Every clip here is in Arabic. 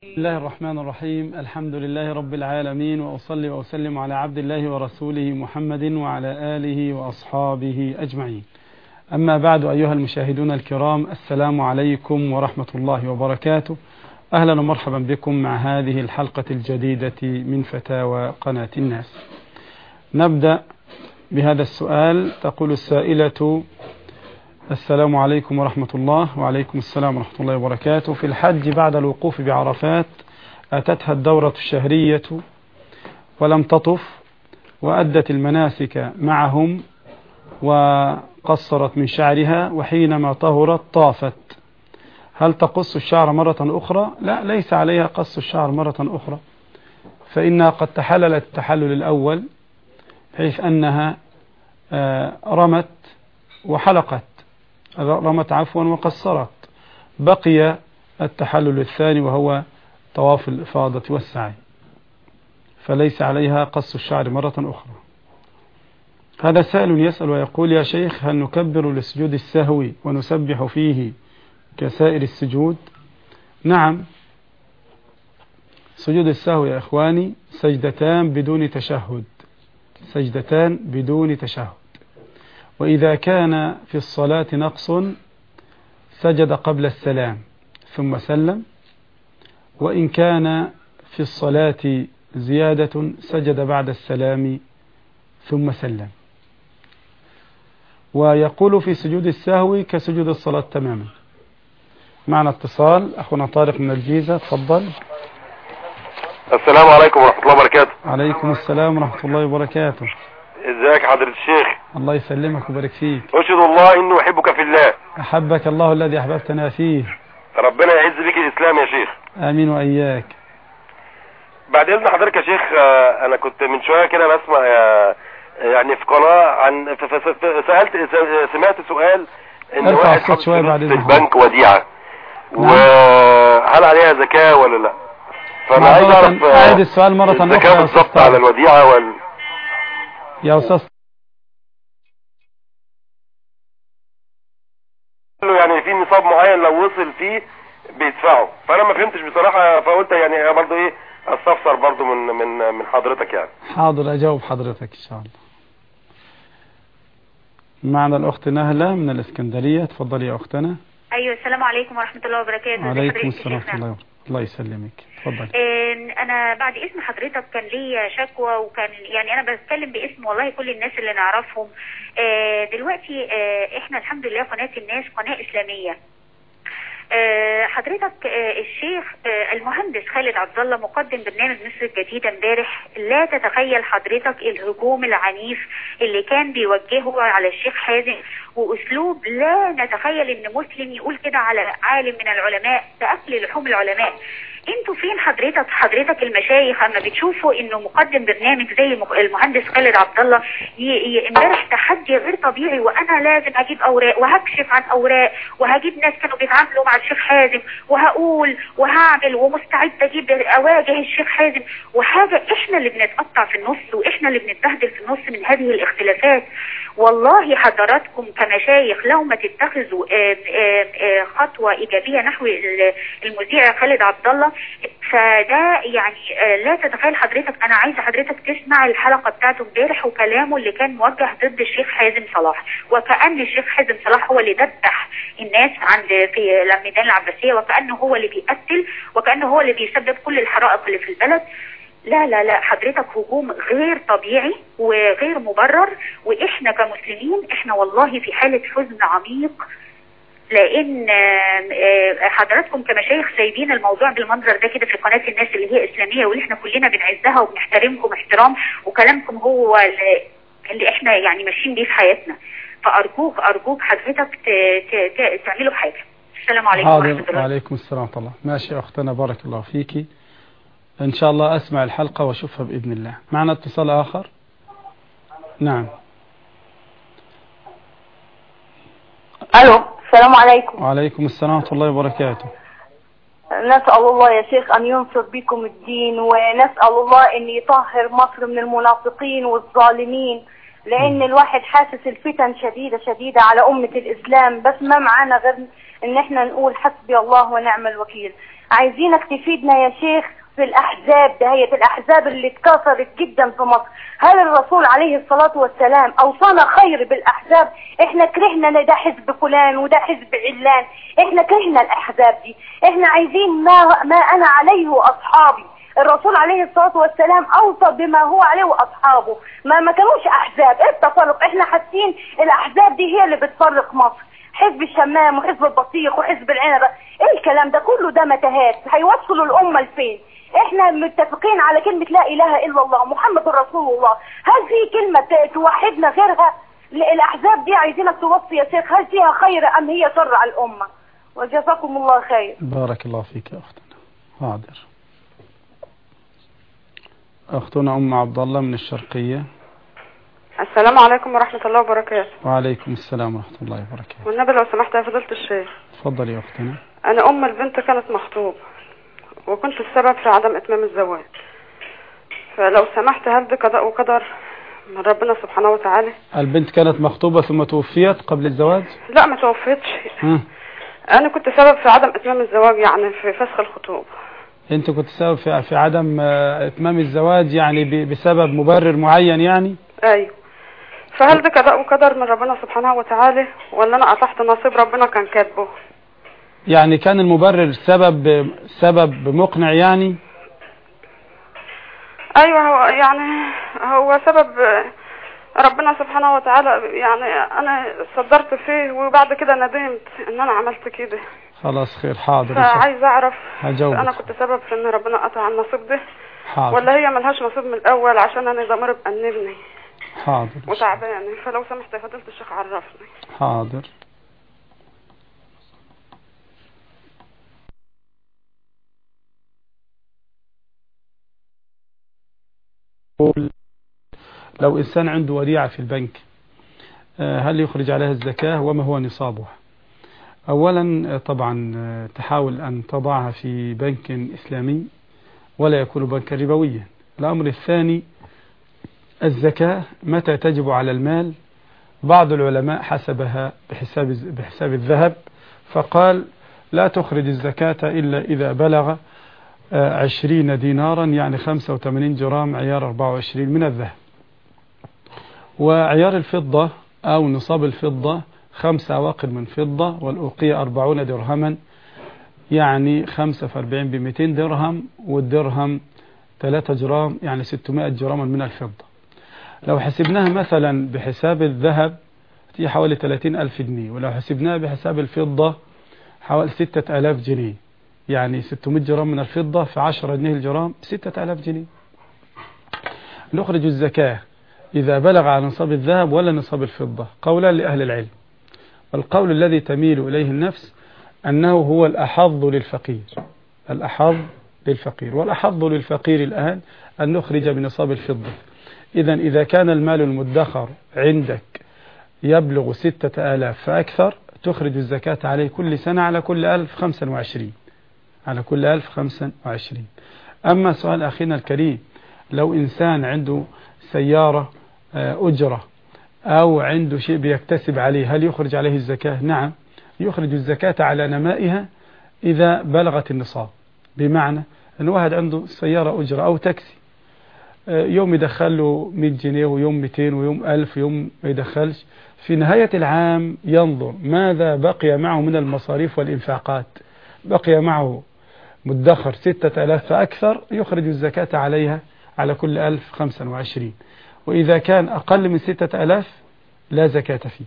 بسم الله الرحمن الرحيم. الحمد لله رب العالمين، وأصلي وأسلم على عبد الله ورسوله محمد وعلى آله وأصحابه أجمعين. أما بعد، أيها المشاهدون الكرام، السلام عليكم ورحمة الله وبركاته. أهلا ومرحبا بكم مع هذه الحلقة الجديدة من فتاوى قناة الناس. نبدأ بهذا السؤال. تقول السائلة: السلام عليكم ورحمة الله. وعليكم السلام ورحمة الله وبركاته. في الحج بعد الوقوف بعرفات أتتها الدورة الشهرية ولم تطف، وأدت المناسك معهم وقصرت من شعرها، وحينما طهرت طافت، هل تقص الشعر مرة أخرى؟ لا، ليس عليها قص الشعر مرة أخرى، فإنها قد تحللت التحلل الأول، حيث أنها رمت وحلقت، رمت عفوا وقصرت. بقي التحلل الثاني وهو طواف الإفاضة والسعي، فليس عليها قص الشعر مرة أخرى. هذا سائل يسأل ويقول: يا شيخ، هل نكبر لسجود السهو ونسبح فيه كسائر السجود؟ نعم، سجود السهو يا إخواني سجدتان بدون تشهد، سجدتان بدون تشهد. وإذا كان في الصلاة نقص سجد قبل السلام ثم سلم، وإن كان في الصلاة زيادة سجد بعد السلام ثم سلم. ويقول في سجود السهو كسجود الصلاة تماما. معنا اتصال، أخونا طارق من الجيزة، تفضل. السلام عليكم ورحمة الله وبركاته. عليكم السلام ورحمة الله وبركاته. ازيك حضرة الشيخ؟ الله يسلمك ويبارك فيك. أشهد الله إنه أحبك في الله. أحبك الله الذي أحببتنا فيه. ربنا يعز بك الإسلام يا شيخ. آمين وإياك. بعد إذن حضرتك يا شيخ، أنا كنت من شوية كده بسمع يعني في قناة عن سمعت سؤال إن واحد حاطط في البنك وديعة، وهل عليها زكاة ولا لا؟ فأنا عايز أعرف أعيد السؤال مرة أخرى. الزكاة بالضبط على الوديعة يا أستاذ. يعني في نصاب معين لو وصل فيه بيدفعه، فانا ما فهمتش بصراحه، فقلت يعني برضه ايه استفسر برضه من حضرتك يعني. حاضر، اجاوب حضرتك ان شاء الله. معنا الاخت نهله من الاسكندريه، تفضلي يا اختنا. ايوه، السلام عليكم ورحمه الله وبركاته. وعليكم السلام ورحمه الله وبركاته. الله يسلمك، تفضلي. انا بعد اسم حضرتك كان ليا شكوى، وكان يعني انا بتكلم باسم والله كل الناس اللي نعرفهم. دلوقتي احنا الحمد لله قناة الناس قناة اسلامية. حضرتك الشيخ المهندس خالد عبد الله مقدم برنامج مصر الجديدة امبارح. لا تتخيل حضرتك الهجوم العنيف اللي كان بيوجهه على الشيخ حازم، واسلوب لا نتخيل ان مسلم يقول كده على عالم من العلماء، تأكل لحوم العلماء. انتوا فين حضرتك المشايخ اما بتشوفوا انه مقدم برنامج زي المهندس خالد عبد الله امبارح تحدي غير طبيعي، وانا لازم اجيب اوراق وهكشف عن اوراق وهجيب ناس كانوا بيتعاملوا مع الشيخ حازم وهقول وهعمل ومستعد اواجه الشيخ حازم، وحاجة احنا اللي بنتقطع في النص واحنا اللي بنتبهدل في النص من هذه الاختلافات. والله حضراتكم كمشايخ لو ما تتخذوا خطوة ايجابية نحو المذيع خالد عبد الله، فده يعني لا تتخيل حضرتك. انا عايزه حضرتك تسمع الحلقه بتاعته امبارح وكلامه اللي كان موجه ضد الشيخ حازم صلاح، وكأن الشيخ حازم صلاح هو اللي دبح الناس في ميدان العباسيه، وكأنه هو اللي بيقتل، وكأنه هو اللي بيسبب كل الحرائق اللي في البلد. لا لا لا حضرتك، هجوم غير طبيعي وغير مبرر، واحنا كمسلمين احنا والله في حاله حزن عميق، لان حضراتكم كمشايخ سايبين الموضوع بالمنظر ده كده في قناة الناس اللي هي اسلامية، واللي احنا كلنا بنعزها وبنحترمكم احترام، وكلامكم هو اللي احنا يعني ماشيين بيه في حياتنا. فارجوك حضرتك تعملوا حاجة. السلام عليكم ورحمة الله. وعليكم السلام ورحمة الله. ماشي يا اختنا، بارك الله فيكي. ان شاء الله اسمع الحلقة واشوفها باذن الله. معنا اتصال اخر. نعم. الو، السلام عليكم. وعليكم السلام ورحمة الله وبركاته. نسأل الله يا شيخ أن ينصر بكم الدين، ونسأل الله أن يطهر مصر من المنافقين والظالمين، لأن الواحد حاسس الفتن شديدة على أمة الإسلام، بس ما معنا غير ان احنا نقول حسبي الله ونعم الوكيل. عايزينك تفيدنا يا شيخ في الاحزاب دهية، الاحزاب اللي اتكاثرت جدا في مصر. هل الرسول عليه الصلاة والسلام اوصانا خير بالاحزاب؟ احنا كرهنا ده حزب فلان وده حزب علان، احنا كرهنا الاحزاب دي. احنا عايزين ما انا عليه واصحابي. الرسول عليه الصلاة والسلام اوصى بما هو عليه واصحابه، ما كانوش احزاب. ايه التفرق؟ احنا حاسين الاحزاب دي هي اللي بتفرق مصر، حزب الشمام وحزب البطيخ وحزب العنبة. ايه الكلام ده كله؟ ده متاهات هيوصلوا الامة لفين؟ احنا متفقين على كلمة لا اله الا الله محمد رسول الله. هل في كلمة توحدنا غيرها؟ الاحزاب دي عايزينك توصي يا شيخ، هل فيها خير ام هي شر على الامة؟ وجزاكم الله خير. بارك الله فيك يا اختنا. حاضر. اختنا ام عبد الله من الشرقية. السلام عليكم ورحمة الله وبركاته. وعليكم السلام ورحمة الله وبركاته. والنبي لو سمحت يا فضيلة الشيخ. تفضل يا اختنا. انا ام البنت كانت مخطوبة وكنت السبب في عدم اتمام الزواج، فلو سمحت هل ده قضاء وقدر من ربنا سبحانه وتعالى؟ البنت كانت مخطوبة ثم توفيت قبل الزواج؟ لا ما توفتش. انا كنت سبب في عدم اتمام الزواج، يعني في فسخ الخطوبة. انت كنت سبب في عدم اتمام الزواج يعني بسبب مبرر معين يعني؟ ايوه. فهل ده قضاء وقدر من ربنا سبحانه وتعالى ولا انا قطعت نصيب ربنا كان كاتبه؟ يعني كان المبرر سبب مقنع يعني؟ ايوه هو سبب ربنا سبحانه وتعالى، يعني انا صدرت فيه وبعد كده ندمت ان انا عملت كده. خلاص خير. حاضر. فعايز اعرف هجاوبك. انا كنت سبب في ان ربنا قطع النصيب ده؟ حاضر. ولا هي ملهاش نصيب من الاول عشان انا ضميري بأنبني حاضر وتعبانه؟ فلو سمحت يا فضيلة الشيخ عرفني. حاضر. لو إنسان عنده وديعة في البنك هل يخرج عليها الزكاة وما هو نصابها؟ أولا طبعا تحاول أن تضعها في بنك إسلامي ولا يكون بنكا ربويا. الأمر الثاني الزكاة متى تجب على المال؟ بعض العلماء حسبها بحساب الذهب، فقال لا تخرج الزكاة إلا إذا بلغ 20 دينارا يعني 85 جرام عيار 24 من الذهب. وعيار الفضة أو نصاب الفضة 5 أواقر من فضة، والأوقية 40 درهما يعني 45 ب200 درهم، والدرهم 3 جرام يعني 600 جراما من الفضة. لو حسبناها مثلا بحساب الذهب هي حوالي 30,000 جنيه، ولو حسبناها بحساب الفضة حوالي 6,000 جنيه، يعني 600 جرام من الفضة في 10 جنيه الجرام 6,000 جنيه. نخرج الزكاة إذا بلغ على نصاب الذهب ولا نصاب الفضة؟ قولان لأهل العلم. القول الذي تميل إليه النفس أنه هو الأحظ للفقير، الأحظ للفقير، والأحظ للفقير الآن أن نخرج بنصاب الفضة. إذا كان المال المدخر عندك يبلغ 6,000 فأكثر تخرج الزكاة عليه كل سنة على كل 1025، على كل 1025. أما سؤال أخينا الكريم، لو إنسان عنده سيارة أجرة أو عنده شيء بيكتسب عليه هل يخرج عليه الزكاة؟ نعم، يخرج الزكاة على نمائها إذا بلغت النصاب. بمعنى أن واحد عنده سيارة أجرة أو تاكسي، يوم يدخل له 100 جنيه ويوم 200 ويوم 1000 ويوم ما يدخلش، في نهاية العام ينظر ماذا بقي معه من المصاريف والإنفاقات. بقي معه مدخر 6,000 فأكثر يخرج الزكاة عليها على كل 1025. وإذا كان أقل من 6,000 لا زكاة فيه.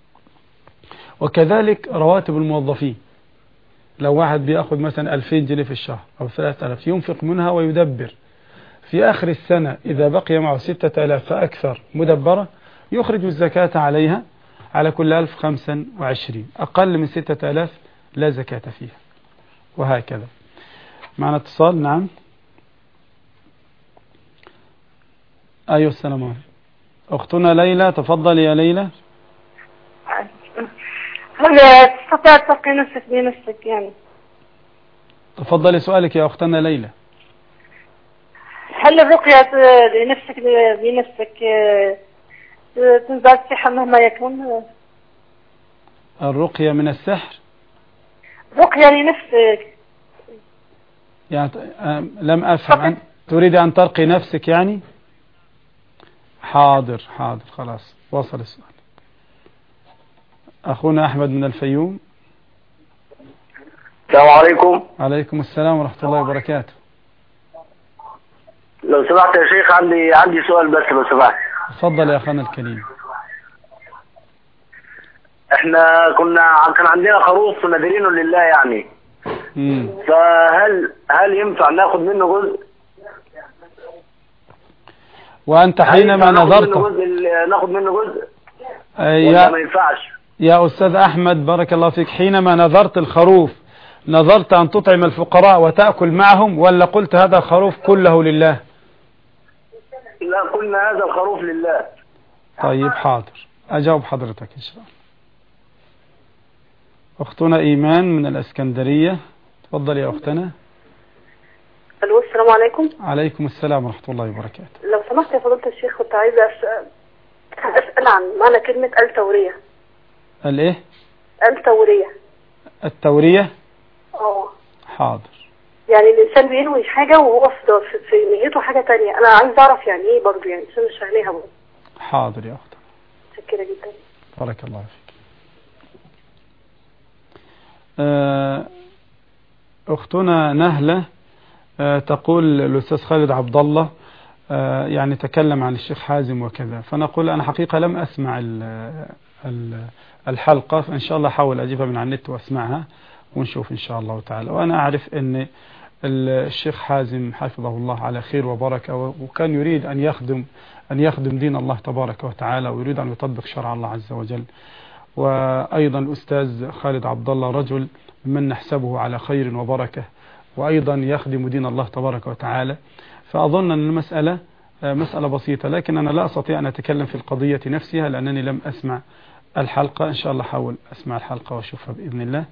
وكذلك رواتب الموظفين، لو واحد بيأخذ مثلا 2000 جنيه في الشهر أو 3000 ينفق منها ويدبر، في آخر السنة إذا بقي معه 6,000 فأكثر مدبرة يخرج الزكاة عليها على كل 1025. أقل من 6,000 لا زكاة فيها. وهكذا. معنا اتصال. نعم. أيها السلام. أختنا ليلى، تفضل يا ليلى. هل تستطيع تسقي نفسك بنفسك يعني؟ تفضلي سؤالك يا أختنا ليلى. هل الرقية لنفسك بنفسك تنزل السحر مهما يكون؟ الرقية من السحر؟ رقية لنفسك يعني لم أفهم. تريد أن ترقي نفسك يعني؟ حاضر خلاص وصل السؤال. أخونا أحمد من الفيوم. السلام عليكم. عليكم السلام ورحمة الله وبركاته. لو سمحت يا شيخ عندي سؤال بس لو سمحت. تفضل يا أخانا الكريم. احنا كان عندنا خروف نادرينه لله يعني. فهل ينفع ناخد منه جزء؟ وأنت حينما نظرت ناخد منه جزء ولا ما ينفعش؟ يا أستاذ أحمد بارك الله فيك، حينما نظرت الخروف نظرت أن تطعم الفقراء وتأكل معهم، ولا قلت هذا الخروف كله لله؟ لا، قلنا هذا الخروف لله. طيب حاضر، أجاوب حضرتك إن شاء الله. أختنا إيمان من الإسكندرية، تفضل يا أختنا. الو، السلام عليكم. عليكم السلام ورحمة الله وبركاته. لو سمحت يا فضيلة الشيخ، كنت عايزة أسأل عن معنى كلمة التورية. الإيه؟ التورية. التورية؟ حاضر. يعني الإنسان بينوي حاجة وهو في نيته حاجة تانية. أنا عايز أعرف يعني إيه برضه، يعني عشان مش فاهميها برضه. حاضر يا أختي. متشكرة جدا. بارك الله فيك. أختنا نهلة تقول الأستاذ خالد عبد الله يعني تكلم عن الشيخ حازم وكذا، فنقول أنا حقيقة لم أسمع الحلقة، فإن شاء الله حاول أجيبها من على النت وأسمعها ونشوف إن شاء الله تعالى. وأنا أعرف أن الشيخ حازم حفظه الله على خير وبركة، وكان يريد أن يخدم دين الله تبارك وتعالى، ويريد أن يطبق شرع الله عز وجل. وأيضا الأستاذ خالد عبد الله رجل من نحسبه على خير وبركة، وأيضا يخدم دين الله تبارك وتعالى. فأظن أن المسألة مسألة بسيطة، لكن أنا لا أستطيع أن أتكلم في القضية نفسها لأنني لم أسمع الحلقة. إن شاء الله حاول أسمع الحلقة وأشوفها بإذن الله.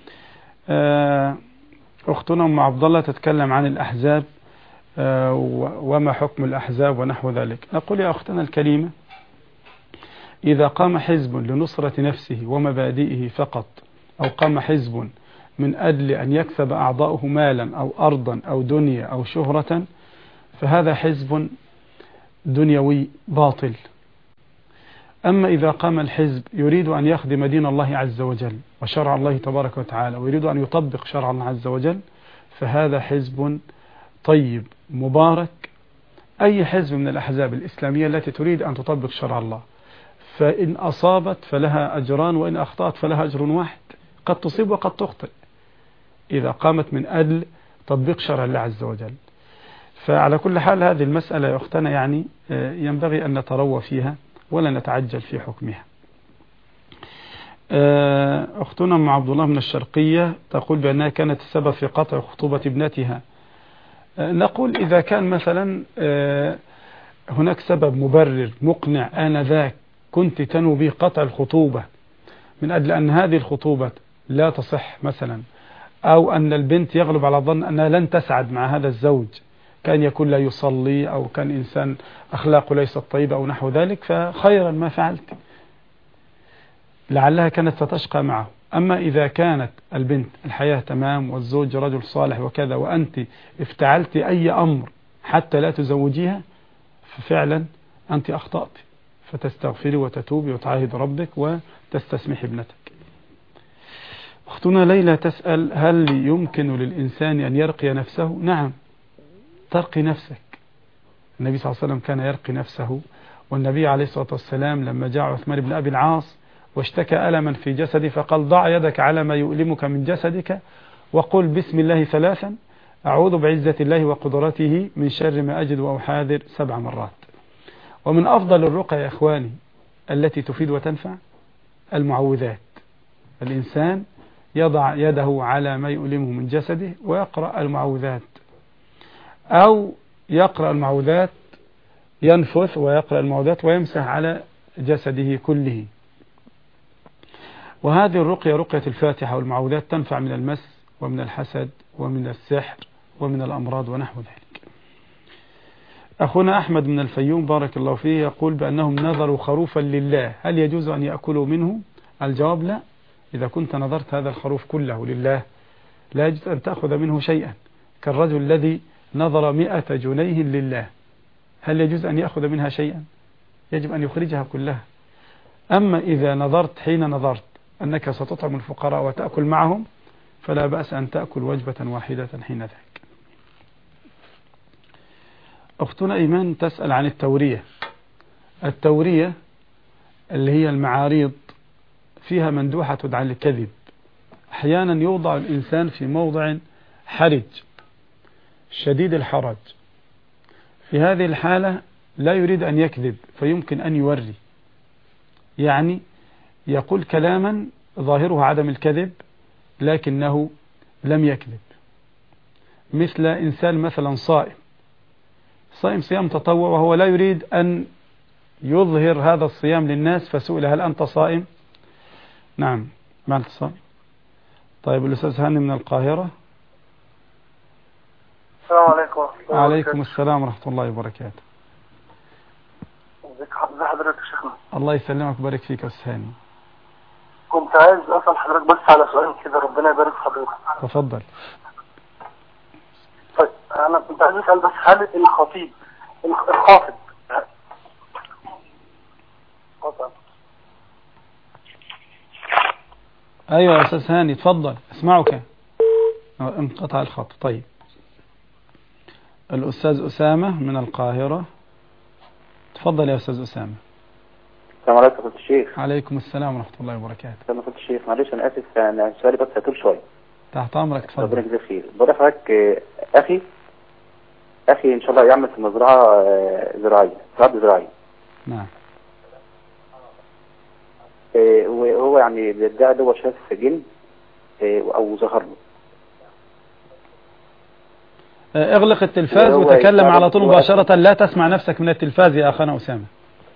أختنا أم عبد الله تتكلم عن الأحزاب وما حكم الأحزاب ونحو ذلك. نقول يا أختنا الكريمة، إذا قام حزب لنصرة نفسه ومبادئه فقط، أو قام حزب من أجل أن يكسب أعضاؤه مالا أو أرضا أو دنيا أو شهرة، فهذا حزب دنيوي باطل. أما إذا قام الحزب يريد أن يخدم دين الله عز وجل وشرع الله تبارك وتعالى، ويريد أن يطبق شرع الله عز وجل، فهذا حزب طيب مبارك. أي حزب من الأحزاب الإسلامية التي تريد أن تطبق شرع الله، فإن أصابت فلها أجران، وإن أخطأت فلها أجر واحد، قد تصيب وقد تخطئ إذا قامت من أجل تطبيق شرع الله عز وجل. فعلى كل حال هذه المسألة يا أختنا يعني ينبغي أن نتروى فيها ولا نتعجل في حكمها. أختنا أم عبد الله من الشرقية تقول بأنها كانت السبب في قطع خطوبة ابنتها. نقول إذا كان مثلا هناك سبب مبرر مقنع آنذاك كنت تنوي به قطع الخطوبة من أجل أن هذه الخطوبة لا تصح مثلا، أو أن البنت يغلب على الظن أنها لن تسعد مع هذا الزوج، كان يكون لا يصلي أو كان إنسان أخلاقه ليست طيبة أو نحو ذلك، فخيرا ما فعلت، لعلها كانت ستشقى معه. أما إذا كانت البنت الحياة تمام والزوج رجل صالح وكذا، وأنت افتعلت أي أمر حتى لا تزوجيها، ففعلا أنت أخطأت، فتستغفري وتتوبي وتعاهد ربك وتستسمحي ابنتك. أختنا ليلى تسأل هل يمكن للإنسان أن يرقي نفسه؟ نعم، ترقي نفسك. النبي صلى الله عليه وسلم كان يرقي نفسه، والنبي عليه الصلاة والسلام لما جاء عثمان بن أبي العاص واشتكى ألما في جسده فقال ضع يدك على ما يؤلمك من جسدك وقل بسم الله 3، أعوذ بعزة الله وقدرته من شر ما أجد وأحاذر 7 مرات. ومن أفضل الرقى يا إخواني التي تفيد وتنفع المعوذات. الإنسان يضع يده على ما يؤلمه من جسده ويقرأ المعوذات، أو يقرأ المعوذات ينفث ويقرأ المعوذات ويمسح على جسده كله. وهذه الرقية رقية الفاتحة والمعوذات تنفع من المس ومن الحسد ومن السحر ومن الأمراض ونحو ذلك. أخونا أحمد من الفيوم بارك الله فيه يقول بأنهم نذروا خروفا لله، هل يجوز أن يأكلوا منه؟ الجواب لا. إذا كنت نذرت هذا الخروف كله لله لا يجوز أن تأخذ منه شيئا، كالرجل الذي نظر 100 جنيه لله، هل يجوز أن يأخذ منها شيئا؟ يجب أن يخرجها كلها. أما إذا نظرت حين نظرت أنك ستطعم الفقراء وتأكل معهم، فلا بأس أن تأكل وجبة واحدة حين ذاك. أختنا إيمان تسأل عن التورية. التورية اللي هي المعاريض فيها مندوحة عن الكذب. أحيانا يوضع الإنسان في موضع حرج شديد الحرج، في هذه الحالة لا يريد أن يكذب فيمكن أن يوري، يعني يقول كلاما ظاهره عدم الكذب لكنه لم يكذب. مثل إنسان مثلا صائم صيام تطوع وهو لا يريد أن يظهر هذا الصيام للناس، فسئل هل أنت صائم؟ نعم ما أنت صائم. طيب الأستاذ هاني من القاهرة. السلام عليكم ورحمة الله وبركاته. وعليكم السلام ورحمة الله وبركاته. ازي حضرتك يا شيخنا؟ الله يسلمك ويبارك فيك يا أستاذ هاني. كنت عايز أسأل حضرتك بس على سؤال كده، ربنا يبارك في حضرتك. تفضل. طيب أنا كنت عايز أسأل بس هل الخطيب الخاطب أيوة يا أستاذ هاني تفضل أسمعك. انقطع الخط. طيب الأستاذ أسامة من القاهرة، تفضل يا أستاذ أسامة. السلام عليكم فضيلة الشيخ. عليكم السلام ورحمة الله وبركاته. السلام فضيلة الشيخ، معلش أنا آسف، أنا سؤالي بس هطول شوية. تحت أمرك تفضل. ربنا يجزاك خير. بقول لحضرتك أخي إن شاء الله يعمل في مزرعة زراعية. نعم. وهو يعني بيدعي اللي هو شاف جن أو ظهر له. اغلق التلفاز وتكلم على طول مباشرة، لا تسمع نفسك من التلفاز يا أخانا أسامة.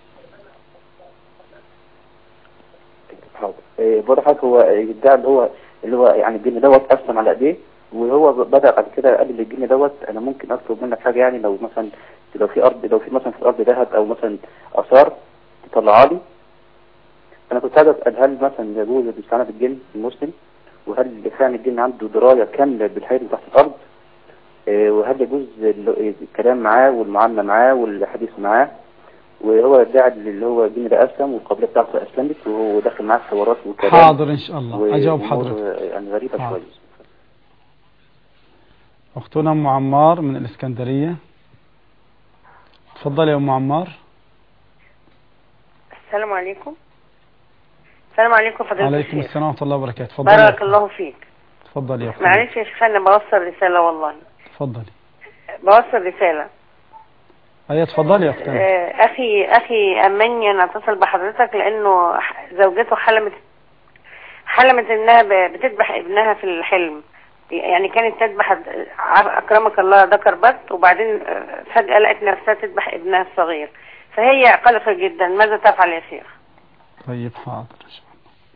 حاضر. بقول لحضرتك هو يدعي اللي هو يعني الجن دوت أسلم على إيديه، وهو بدأ بعد كده قال للجن دوت أنا ممكن أطلب منك حاجة، يعني لو مثلا لو في مثلا في الأرض ذهب أو مثلا آثار تطلعها لي. أنا كنت عايز أسأل هل مثلا يجوز الاستعانة بالجن المسلم، وهل فعلا الجن عنده دراية كاملة بالحياة اللي تحت الأرض، وهل يجوز الكلام معاه والمعاملة معاه والحديث معاه، وهو يدعي اللي هو الجن ده أسلم والقبيلة بتاعته أسلمت وهو داخل معاه الثورات والكلام. حاضر إن شاء الله أجاوب حضرتك. يعني غريبة شوية. أختنا أم عمار من الإسكندرية، تفضل يا أم عمار. السلام عليكم. السلام عليكم فضيلة الشيخ. عليكم السلام ورحمة الله وبركاته. تفضل. بارك الله فيك. تفضل يا أختي. معلش يا شيخ أنا بوصل رسالة والله. تفضلي. بوصل رسالة. أيوة تفضلي يا أختي. أخي أمني أن أتصل بحضرتك لأنه زوجته حلمت إنها بتذبح ابنها في الحلم، يعني كانت تذبح أكرمك الله ذكر بس، وبعدين فجأة لقت نفسها تذبح ابنها الصغير، فهي قلقة جدا. ماذا تفعل يا شيخ؟ طيب حاضر إن شاء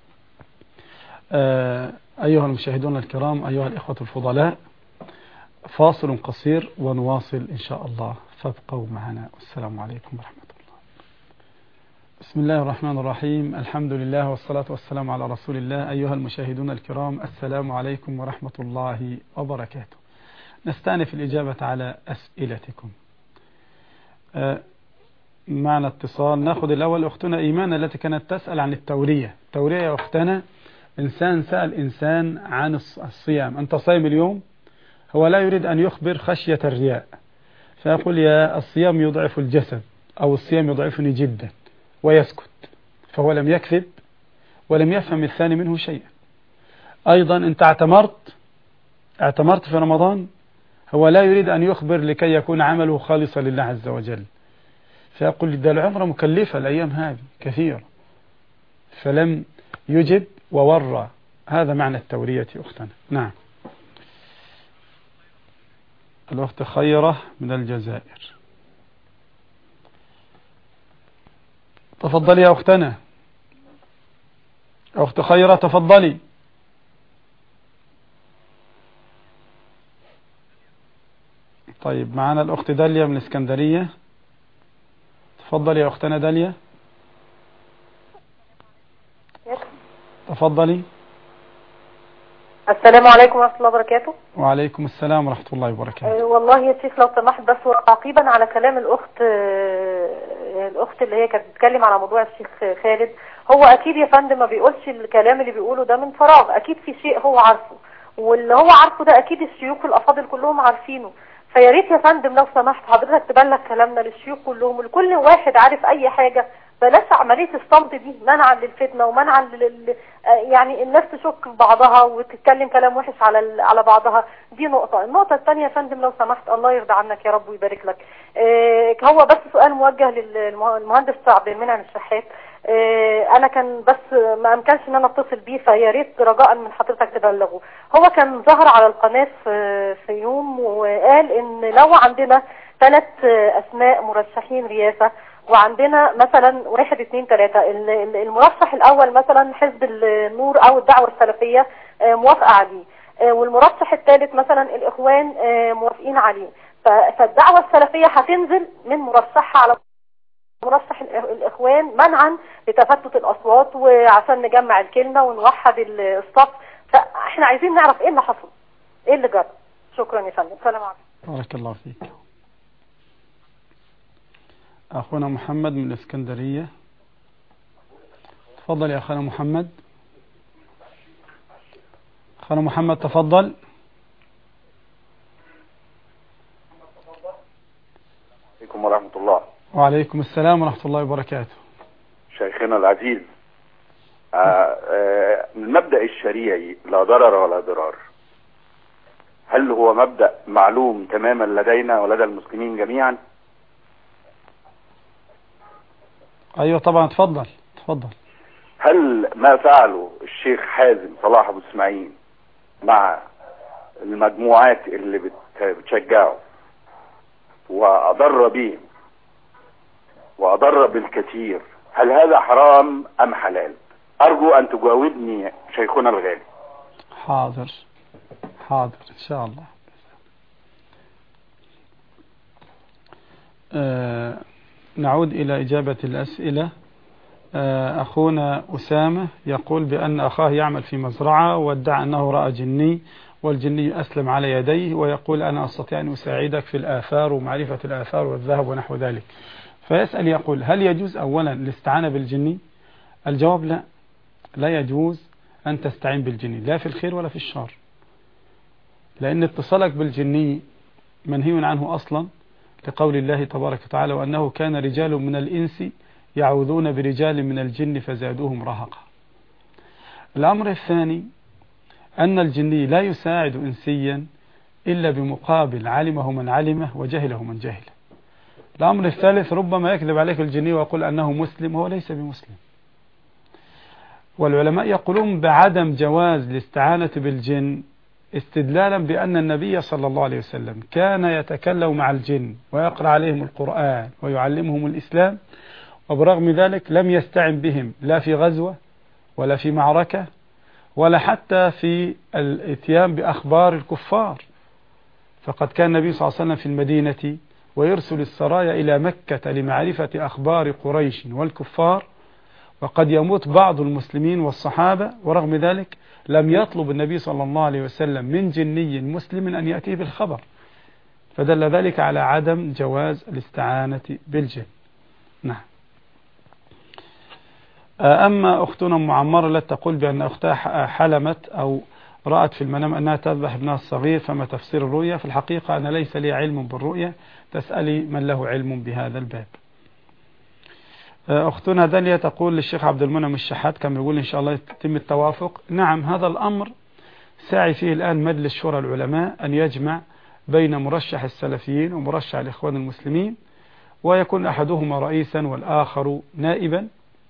الله. أيها المشاهدون الكرام، أيها الإخوة الفضلاء، فاصل قصير ونواصل إن شاء الله، فابقوا معنا. والسلام عليكم ورحمة الله. بسم الله الرحمن الرحيم، الحمد لله والصلاة والسلام على رسول الله. أيها المشاهدون الكرام، السلام عليكم ورحمة الله وبركاته. نستأنف الإجابة على أسئلتكم. معنا اتصال، ناخذ الأول أختنا إيمان التي كانت تسأل عن التورية. التورية يا أختنا، إنسان سأل إنسان عن الصيام، أنت صايم اليوم؟ هو لا يريد أن يخبر خشية الرياء، فيقول يا الصيام يضعف الجسد أو الصيام يضعفني جدا ويسكت، فهو لم يكذب ولم يفهم الثاني منه شيئا. أيضا أنت اعتمرت في رمضان، هو لا يريد أن يخبر لكي يكون عمله خالصا لله عز وجل، فيقول ده العمر مكلفة الأيام هذه كثيرة، فلم يجب وورى. هذا معنى التورية أختنا. نعم. الأخت خيرة من الجزائر، تفضلي يا أختنا. أخت خيرة تفضلي. طيب معنا الأخت داليا من الإسكندرية، تفضلي يا أختنا داليا. تفضلي. السلام عليكم ورحمة الله وبركاته. وعليكم السلام ورحمة الله وبركاته. والله يا شيخ لو سمحت بس تعقيبا على كلام الأخت اللي هي كانت بتتكلم على موضوع الشيخ خالد. هو أكيد يا فندم ما بيقولش الكلام اللي بيقوله ده من فراغ، أكيد في شيء هو عارفه، واللي هو عارفه ده أكيد الشيوخ الأفاضل كلهم عارفينه. فيا ريت يا فندم لو سمحت حضرتك تبلغ كلامنا للشيوخ كلهم، ولكل واحد عارف أي حاجة. بلاش عملية الصمت دي منعا للفتنة ومنعا يعني الناس تشك في بعضها وتتكلم كلام وحش على بعضها. دي نقطة. النقطة الثانية يا فندم لو سمحت الله يرضى عنك يا رب ويبارك لك، هو بس سؤال موجه للمهندس عبد المنعم الشحات. انا كان بس ما امكنش ان انا اتصل بيه، فيا ريت رجاء من حضرتك تبلغه. هو كان ظهر على القناة في يوم وقال ان لو عندنا 3 اسماء مرشحين رئاسة، وعندنا مثلا 1 2 3، المرشح الاول مثلا حزب النور او الدعوة السلفية موافقة عليه، والمرشح الثالث مثلا الاخوان موافقين عليه، فالدعوة السلفية هتنزل من مرشحها على مرشح الاخوان منعا لتفتت الاصوات وعشان نجمع الكلمة ونوحد الصف. فاحنا عايزين نعرف ايه اللي حصل، ايه اللي جرى. شكرا يا فندم. السلام عليكم. بارك الله فيك. أخونا محمد من الإسكندرية، تفضل يا أخونا محمد. أخونا محمد تفضل. عليكم ورحمة الله. وعليكم السلام ورحمة الله وبركاته. شيخنا العزيز، المبدأ الشريعي لا ضرر ولا ضرار، هل هو مبدأ معلوم تماما لدينا ولدى المسلمين جميعا؟ ايوه طبعا، تفضل. هل ما فعله الشيخ حازم صلاح ابو اسماعيل مع المجموعات اللي بتشجعه واضر بهم واضر بالكثير، هل هذا حرام ام حلال؟ ارجو ان تجاوبني شيخنا الغالي. حاضر ان شاء الله. نعود إلى إجابة الأسئلة. أخونا أسامة يقول بأن أخاه يعمل في مزرعة وادعى أنه رأى جني، والجني أسلم على يديه ويقول أنا أستطيع أن أساعدك في الآثار ومعرفة الآثار والذهب ونحو ذلك. فيسأل يقول هل يجوز أولا الاستعانة بالجني؟ الجواب لا يجوز أن تستعين بالجني لا في الخير ولا في الشر، لأن اتصالك بالجني منهي عنه أصلا لقول الله تبارك وتعالى وأنه كان رجال من الإنس يعوذون برجال من الجن فزادوهم رهقا. الأمر الثاني أن الجني لا يساعد إنسيا إلا بمقابل علمه من علمه وجهله من جهله. الأمر الثالث ربما يكذب عليك الجني ويقول أنه مسلم وهو ليس بمسلم. والعلماء يقولون بعدم جواز الاستعانة بالجن استدلالا بأن النبي صلى الله عليه وسلم كان يتكلم مع الجن ويقرأ عليهم القرآن ويعلمهم الإسلام، وبرغم ذلك لم يستعن بهم لا في غزوة ولا في معركة ولا حتى في الاتيان بأخبار الكفار. فقد كان النبي صلى الله عليه وسلم في المدينة ويرسل السرايا إلى مكة لمعرفة أخبار قريش والكفار، وقد يموت بعض المسلمين والصحابة، ورغم ذلك لم يطلب النبي صلى الله عليه وسلم من جني مسلم أن يأتيه بالخبر، فدل ذلك على عدم جواز الاستعانة بالجن. نعم. أما أختنا معمرة التي تقول بأن أختها حلمت أو رأت في المنام أنها تذبح ابنها الصغير، فما تفسير الرؤيا؟ في الحقيقة أنا ليس لي علم بالرؤيا، تسألي من له علم بهذا الباب. أختنا داليا تقول للشيخ عبد المنعم الشحات كان يقول إن شاء الله يتم التوافق. نعم، هذا الأمر ساعي فيه الآن مجلس شورى العلماء أن يجمع بين مرشح السلفيين ومرشح الإخوان المسلمين، ويكون أحدهما رئيسا والآخر نائبا،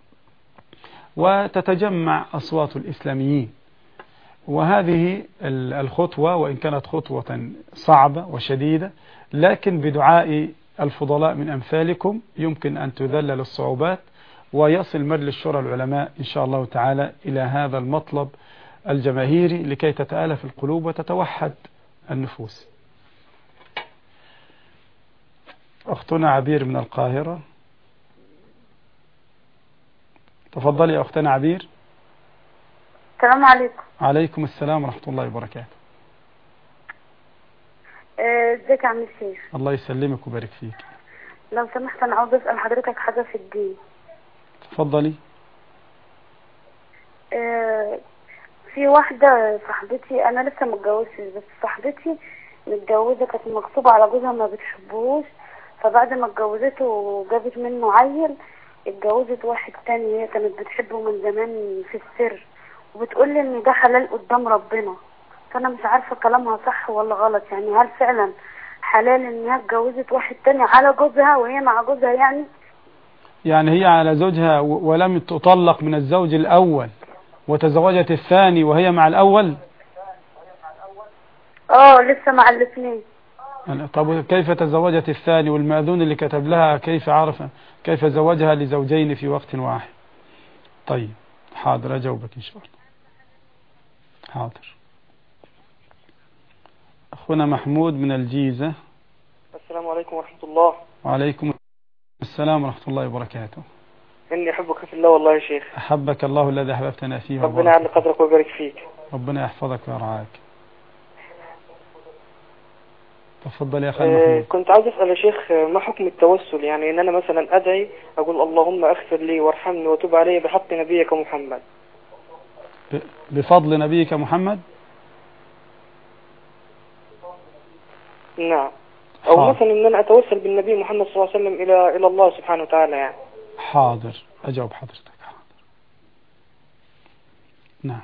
وتتجمع أصوات الإسلاميين. وهذه الخطوة وإن كانت خطوة صعبة وشديدة، لكن بدعاء الفضلاء من أمثالكم يمكن أن تذلل الصعوبات ويصل مجلس شورى العلماء إن شاء الله تعالى إلى هذا المطلب الجماهيري لكي تتآلف القلوب وتتوحد النفوس. أختنا عبير من القاهرة، تفضلي يا أختنا عبير. السلام عليكم. عليكم السلام ورحمة الله وبركاته. ازيك يا عم الشيخ؟ الله يسلمك ويبارك فيك. لو سمحت انا عاوز اسال حضرتك حاجه في الدين. تفضلي. في واحده صاحبتي، انا لسه متجوزش، بس صاحبتي متجوزه كانت مغصوبه على جوزها ما بتحبوش، فبعد ما اتجوزته وجابت منه عيل اتجوزت واحد تاني هي كانت بتحبه من زمان في السر، وبتقول لي ان ده حلال قدام ربنا. فانا مش عارفه كلامها صح ولا غلط، يعني هل فعلا حلال ان هي اتجوزت واحد تاني على جوزها وهي مع جوزها؟ يعني هي على زوجها ولم تطلق من الزوج الاول وتزوجت الثاني وهي مع الاول؟ لسه مع الاثنين. طب كيف تزوجت الثاني والمأذون اللي كتب لها كيف عرف كيف زوجها لزوجين في وقت واحد؟ طيب حاضر أجاوبك إن شاء الله. حاضر. أخونا محمود من الجيزة. السلام عليكم ورحمة الله. وعليكم السلام ورحمة الله وبركاته. إني أحبك في الله والله يا شيخ. أحبك الله الذي أحببتنا فيه. ربنا يعلي قدرك ويبارك فيك. ربنا يحفظك ويرعاك. تفضل يا أخي محمود. كنت عاوز أسأل يا شيخ ما حكم التوسل؟ يعني إن أنا مثلا أدعي أقول اللهم أغفر لي وارحمني وتب علي بحق نبيك محمد. بفضل نبيك محمد؟ نعم. أو مثلا إن أنا أتوسل بالنبي محمد صلى الله عليه وسلم إلى الله سبحانه وتعالى يعني. حاضر أجاوب حضرتك. حاضر. نعم.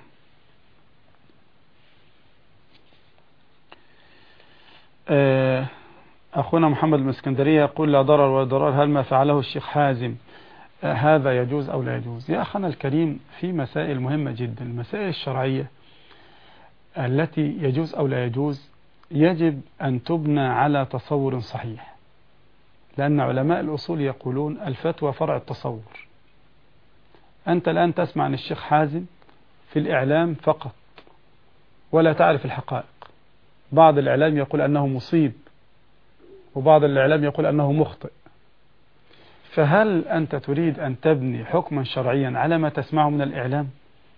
أخونا محمد من اسكندرية يقول لا ضرر ولا ضرار، هل ما فعله الشيخ حازم هذا يجوز أو لا يجوز؟ يا أخنا الكريم في مسائل مهمة جدا، المسائل الشرعية التي يجوز أو لا يجوز يجب أن تبنى على تصور صحيح، لأن علماء الأصول يقولون الفتوى فرع التصور. أنت الآن تسمع عن الشيخ حازم في الإعلام فقط ولا تعرف الحقائق. بعض الإعلام يقول أنه مصيب وبعض الإعلام يقول أنه مخطئ، فهل أنت تريد أن تبني حكما شرعيا على ما تسمعه من الإعلام؟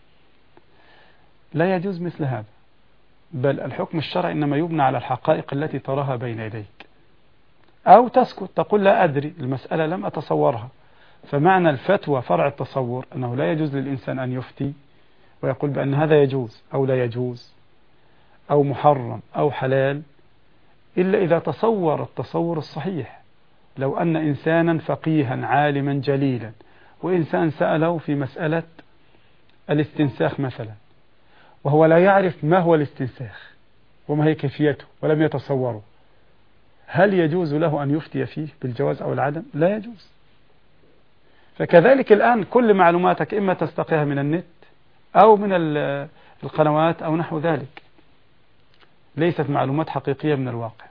لا يجوز مثل هذا، بل الحكم الشرعي إنما يبنى على الحقائق التي تراها بين يديك، أو تسكت تقول لا أدري المسألة لم أتصورها. فمعنى الفتوى فرع التصور أنه لا يجوز للإنسان أن يفتي ويقول بأن هذا يجوز أو لا يجوز أو محرم أو حلال إلا إذا تصور التصور الصحيح. لو أن إنسانا فقيها عالما جليلا وإنسان سأله في مسألة الاستنساخ مثلا وهو لا يعرف ما هو الاستنساخ وما هي كيفيته ولم يتصوره، هل يجوز له أن يفتي فيه بالجواز أو العدم؟ لا يجوز. فكذلك الآن كل معلوماتك إما تستقيها من النت أو من القنوات أو نحو ذلك، ليست معلومات حقيقية من الواقع.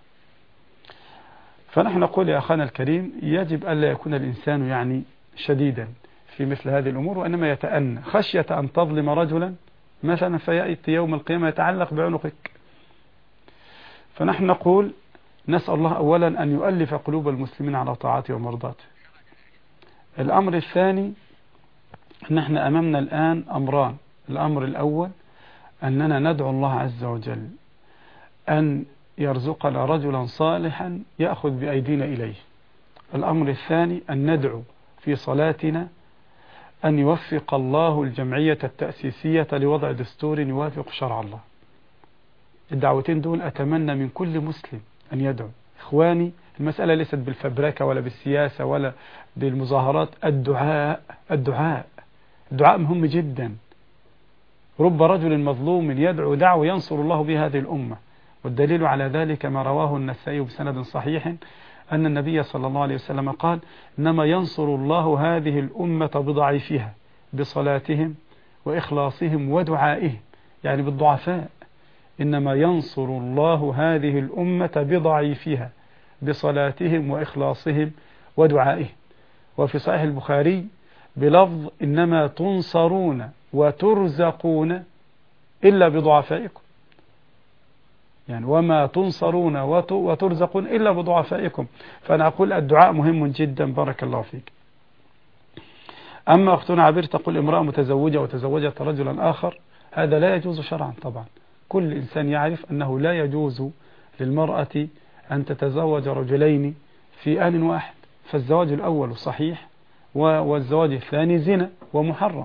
فنحن نقول يا أخانا الكريم يجب ألا يكون الإنسان يعني شديدا في مثل هذه الأمور، وإنما يتأنى خشية أن تظلم رجلا مثلا فيأتي يوم القيامة يتعلق بعنقك. فنحن نقول نسأل الله أولا أن يؤلف قلوب المسلمين على طاعته ومرضاته. الأمر الثاني نحن أمامنا الآن أمران. الأمر الأول أننا ندعو الله عز وجل أن يرزقنا رجلا صالحا يأخذ بأيدينا إليه. الأمر الثاني أن ندعو في صلاتنا أن يوفق الله الجمعية التأسيسية لوضع دستور يوافق شرع الله. الدعوتين دول أتمنى من كل مسلم أن يدعو. إخواني المسألة ليست بالفبركة ولا بالسياسة ولا بالمظاهرات، الدعاء مهم جدا. رب رجل مظلوم يدعو دعوة ينصر الله بها هذه الأمة، والدليل على ذلك ما رواه النسائي بسند صحيح أن النبي صلى الله عليه وسلم قال إنما ينصر الله هذه الأمة بضعيفها بصلاتهم وإخلاصهم ودعائهم، يعني بالضعفاء. إنما ينصر الله هذه الأمة بضعيفها بصلاتهم وإخلاصهم ودعائهم. وفي صحيح البخاري بلفظ إنما تنصرون وترزقون إلا بضعفائكم، يعني وما تنصرون وترزقون إلا بضعفائكم. فأنا أقول الدعاء مهم جدا. بارك الله فيك. أما أختنا عبير تقول امرأة متزوجة وتزوجت رجلا آخر هذا لا يجوز شرعا طبعا. كل إنسان يعرف أنه لا يجوز للمرأة أن تتزوج رجلين في آن واحد، فالزواج الأول صحيح والزواج الثاني زنا ومحرم.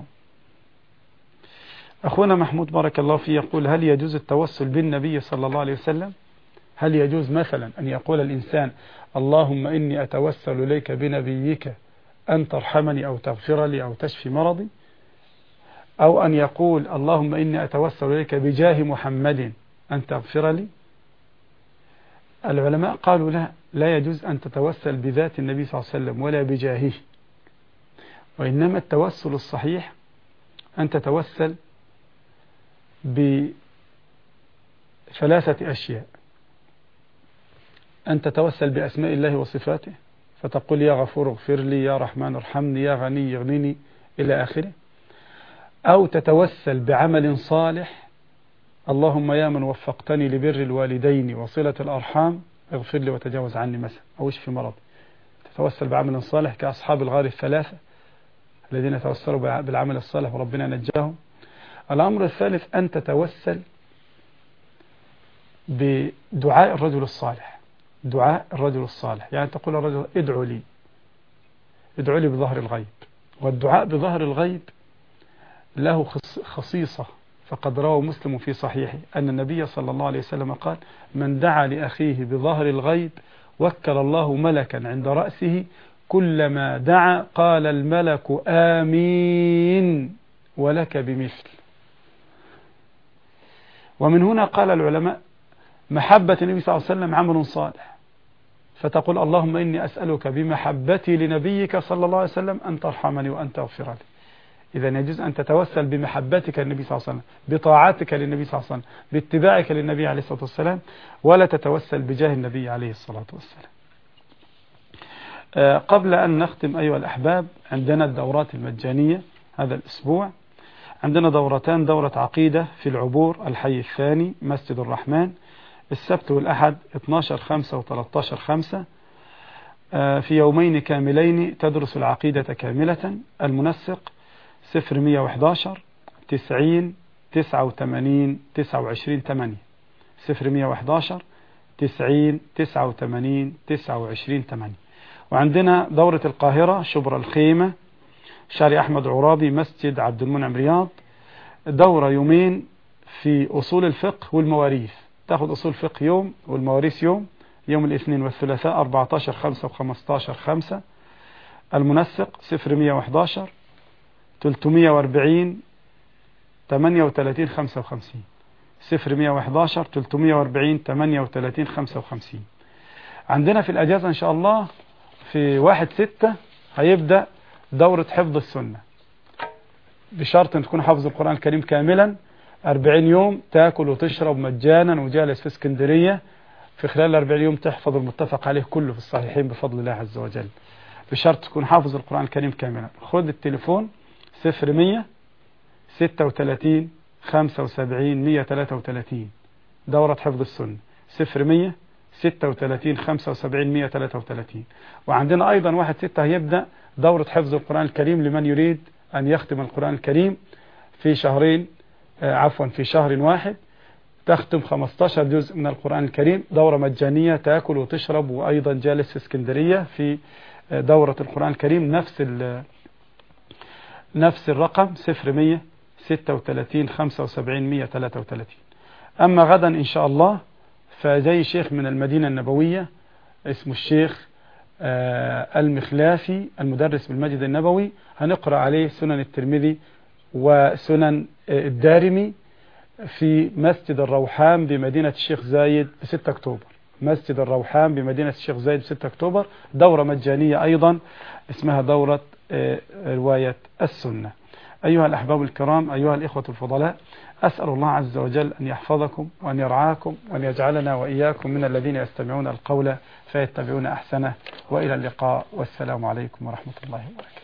أخونا محمود بارك الله فيه يقول: هل يجوز التوسل بالنبي صلى الله عليه وسلم؟ هل يجوز مثلا أن يقول الإنسان: اللهم إني أتوسل إليك بنبيك أن ترحمني أو تغفر لي أو تشفي مرضي، أو أن يقول: اللهم إني أتوسل إليك بجاه محمد أن تغفر لي؟ العلماء قالوا لا يجوز أن تتوسل بذات النبي صلى الله عليه وسلم ولا بجاهه، وإنما التوسل الصحيح أن تتوسل بثلاثة أشياء: أن تتوسل بأسماء الله وصفاته، فتقول: يا غفور اغفر لي، يا رحمن ارحمني، يا غني يغنيني إلى آخره. أو تتوسل بعمل صالح: اللهم يا من وفقتني لبر الوالدين وصلة الأرحام اغفر لي وتجاوز عني مثلا، أو اشفي مرضي. تتوسل بعمل صالح كأصحاب الغار الثلاثة الذين توسلوا بالعمل الصالح وربنا نجاهم. الأمر الثالث أن تتوسل بدعاء الرجل الصالح. دعاء الرجل الصالح يعني تقول الرجل: ادعوا لي بظهر الغيب. والدعاء بظهر الغيب له خصيصة، فقد روى مسلم في صحيحه أن النبي صلى الله عليه وسلم قال: من دعا لأخيه بظهر الغيب وكل الله ملكا عند رأسه، كلما دعا قال الملك آمين ولك بمثل. ومن هنا قال العلماء: محبة النبي صلى الله عليه وسلم عمل صالح، فتقول: اللهم إني أسألك بمحبتي لنبيك صلى الله عليه وسلم أن ترحمني وأن تغفر لي. إذا يجوز أن تتوسل بمحبتك للنبي صلى الله عليه وسلم، بطاعتك للنبي صلى الله عليه وسلم، باتباعك للنبي عليه الصلاة والسلام، ولا تتوسل بجاه النبي عليه الصلاة والسلام. قبل أن نختم أيها الأحباب، عندنا الدورات المجانية هذا الأسبوع. عندنا دورتان: دورة عقيدة في العبور الحي الثاني مسجد الرحمن، السبت والأحد 12/5 و13/5، في يومين كاملين تدرس العقيدة كاملة. المنسق 0111 90 89 29 8 0111 90 89 29 8. وعندنا دورة القاهرة شبرا الخيمة شارع أحمد عرابي مسجد عبد المنعم رياض، دورة يومين في أصول الفقه والمواريث. تأخذ أصول الفقه يوم والمواريث يوم الاثنين والثلاثاء 14/5 و15/5. المنسق 0111 340 38 55 0111 340 38 55. عندنا في الأجازة إن شاء الله في 1/6 هيبدأ دورة حفظ السنة، بشرط أن تكون حافظ القرآن الكريم كاملا 40 يوم، تأكل وتشرب مجانا وجالس في اسكندرية. في خلال 40 يوم تحفظ المتفق عليه كله في الصحيحين بفضل الله عز وجل، بشرط تكون حافظ القرآن الكريم كاملا. خذ التليفون 0100 36 75 133 دورة حفظ السنة 0100 36 75 133. وعندنا أيضا 1/6 هيبدأ دورة حفظ القرآن الكريم لمن يريد أن يختم القرآن الكريم في في شهر واحد، تختم 15 جزء من القرآن الكريم. دورة مجانية، تأكل وتشرب، وأيضا جالس في اسكندرية في دورة القرآن الكريم. نفس الرقم 0100 36 75 133. أما غدا إن شاء الله فجاي شيخ من المدينة النبوية اسمه الشيخ المخلافي المدرس بالمسجد النبوي، هنقرأ عليه سنن الترمذي وسنن الدارمي في مسجد الروحان بمدينة الشيخ زايد ب 6 أكتوبر. مسجد الروحان بمدينة الشيخ زايد ب 6 أكتوبر، دورة مجانية أيضا اسمها دورة رواية السنة. أيها الأحباب الكرام، أيها الإخوة الفضلاء، أسأل الله عز وجل أن يحفظكم وأن يرعاكم وأن يجعلنا وإياكم من الذين يستمعون القول فيتبعون أحسنه، وإلى اللقاء، والسلام عليكم ورحمة الله وبركاته.